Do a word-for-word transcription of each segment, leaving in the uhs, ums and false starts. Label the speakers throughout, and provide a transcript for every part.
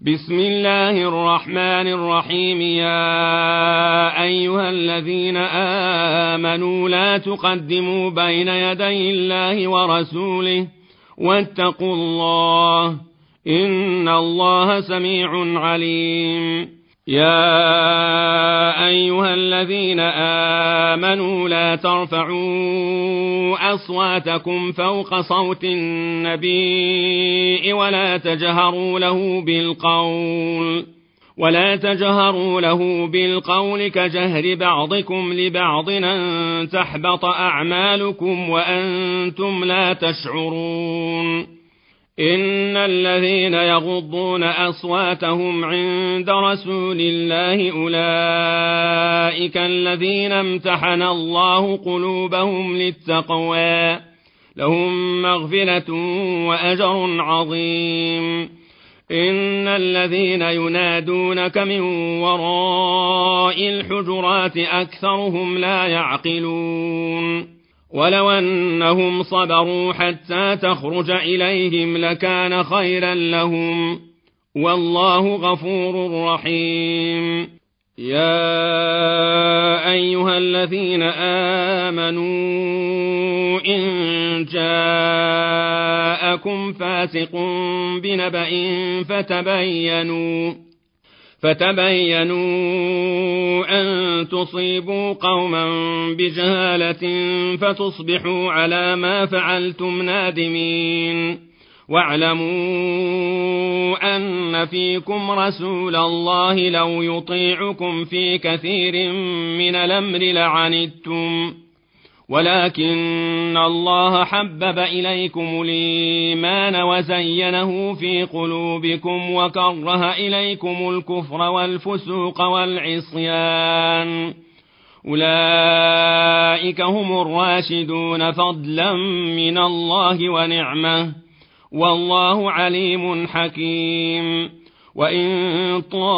Speaker 1: بسم الله الرحمن الرحيم. يا أيها الذين آمنوا لا تقدموا بين يدي الله ورسوله واتقوا الله إن الله سميع عليم. يا أيها الذين آمنوا لا ترفعوا أصواتكم فوق صوت النبي ولا تجهروا له بالقول ولا تجهروا له بالقول كجهر بعضكم لبعض أن تحبط أعمالكم وأنتم لا تشعرون. إن الذين يغضون أصواتهم عند رسول الله أولئك الذين امتحن الله قلوبهم للتقوى لهم مغفرة وأجر عظيم. إن الذين ينادونك من وراء الحجرات أكثرهم لا يعقلون. ولو أنهم صبروا حتى تخرج إليهم لكان خيرا لهم والله غفور رحيم. يا أيها الذين آمنوا إن جاءكم فاسق بنبأ فتبينوا فتبينوا أن تصيبوا قوما بجهالة فتصبحوا على ما فعلتم نادمين. واعلموا أن فيكم رسول الله لو يطيعكم في كثير من الأمر لعنتم ولكن الله حبب إليكم الإيمان وزينه في قلوبكم وكره إليكم الكفر والفسوق والعصيان أولئك هم الراشدون فضلا من الله ونعمه والله عليم حكيم. وإن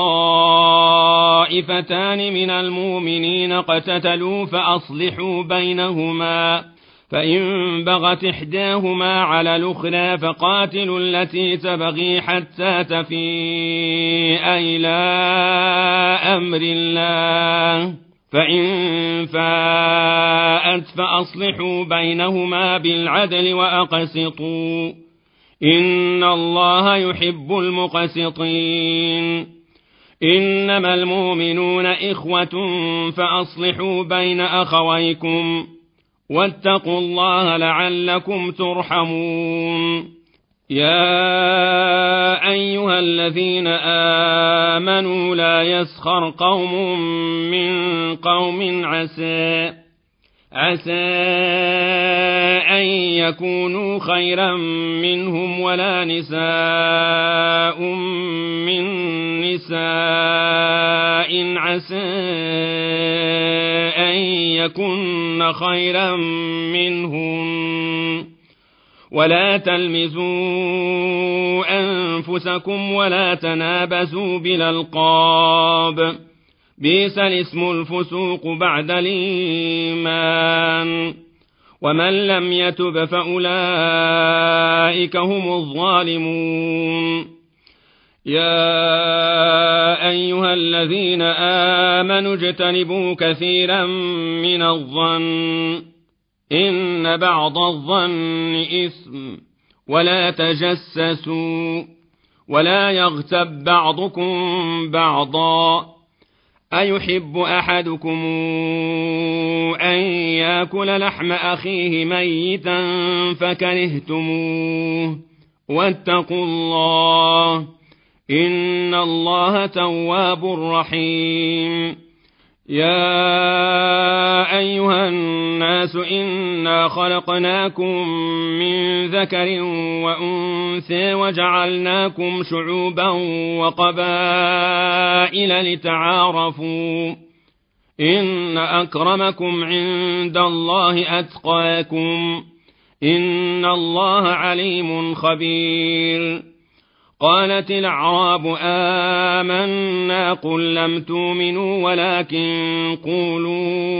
Speaker 1: طائفتان من المؤمنين اقتتلوا فأصلحوا بينهما فإن بغت إحداهما على الأخرى فقاتلوا التي تبغي حتى تفيء إلى أمر الله فإن فاءت فأصلحوا بينهما بالعدل وأقسطوا إن الله يحب المقسطين. إنما المؤمنون إخوة فأصلحوا بين أخويكم واتقوا الله لعلكم ترحمون. يا أيها الذين آمنوا لا يسخر قوم من قوم عسى عسى أن يكونوا خيرا منهم ولا نساء من نساء عسى أن يكن خيرا منهم ولا تلمزوا أنفسكم ولا تنابزوا بالألقاب بئس الاسم الفسوق بعد الإيمان ومن لم يتب فأولئك هم الظالمون. يا أيها الذين آمنوا اجتنبوا كثيرا من الظن إن بعض الظن إثم ولا تجسسوا ولا يغتب بعضكم بعضا أيحب أحدكم أن يأكل لحم أخيه ميتا فكرهتموه واتقوا الله إن الله تواب رحيم. يا أيها الناس إنا خلقناكم من ذكر وأنثى وجعلناكم شعوبا وقبائل لتعارفوا إن أكرمكم عند الله أتقاكم إن الله عليم خبير. قالت الأعراب آمنا قل لم تؤمنوا ولكن قولوا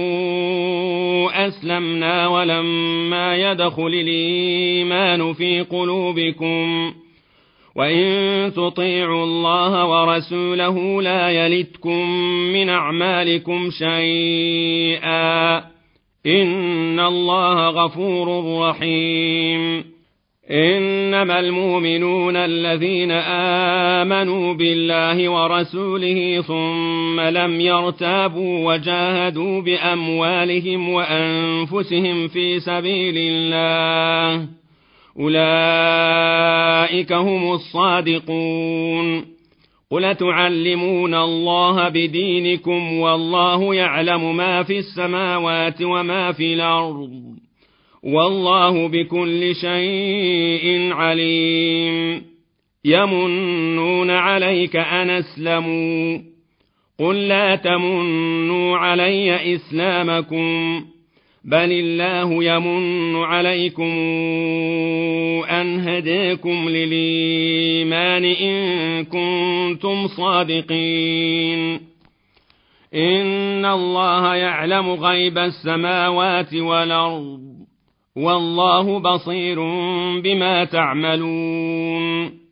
Speaker 1: أسلمنا ولما يدخل الإيمان في قلوبكم وإن تطيعوا الله ورسوله لا يلتكم من أعمالكم شيئا إن الله غفور رحيم إنما المؤمنون الذين آمنوا بالله ورسوله ثم لم يرتابوا وجاهدوا بأموالهم وأنفسهم في سبيل الله أولئك هم الصادقون قل تعلمون الله بدينكم والله يعلم ما في السماوات وما في الأرض والله بكل شيء عليم يمنون عليك أن أسلموا قل لا تمنوا علي إسلامكم بل الله يمن عليكم أن هداكم للإيمان إن كنتم صادقين إن الله يعلم غيب السماوات والأرض والله بصير بما تعملون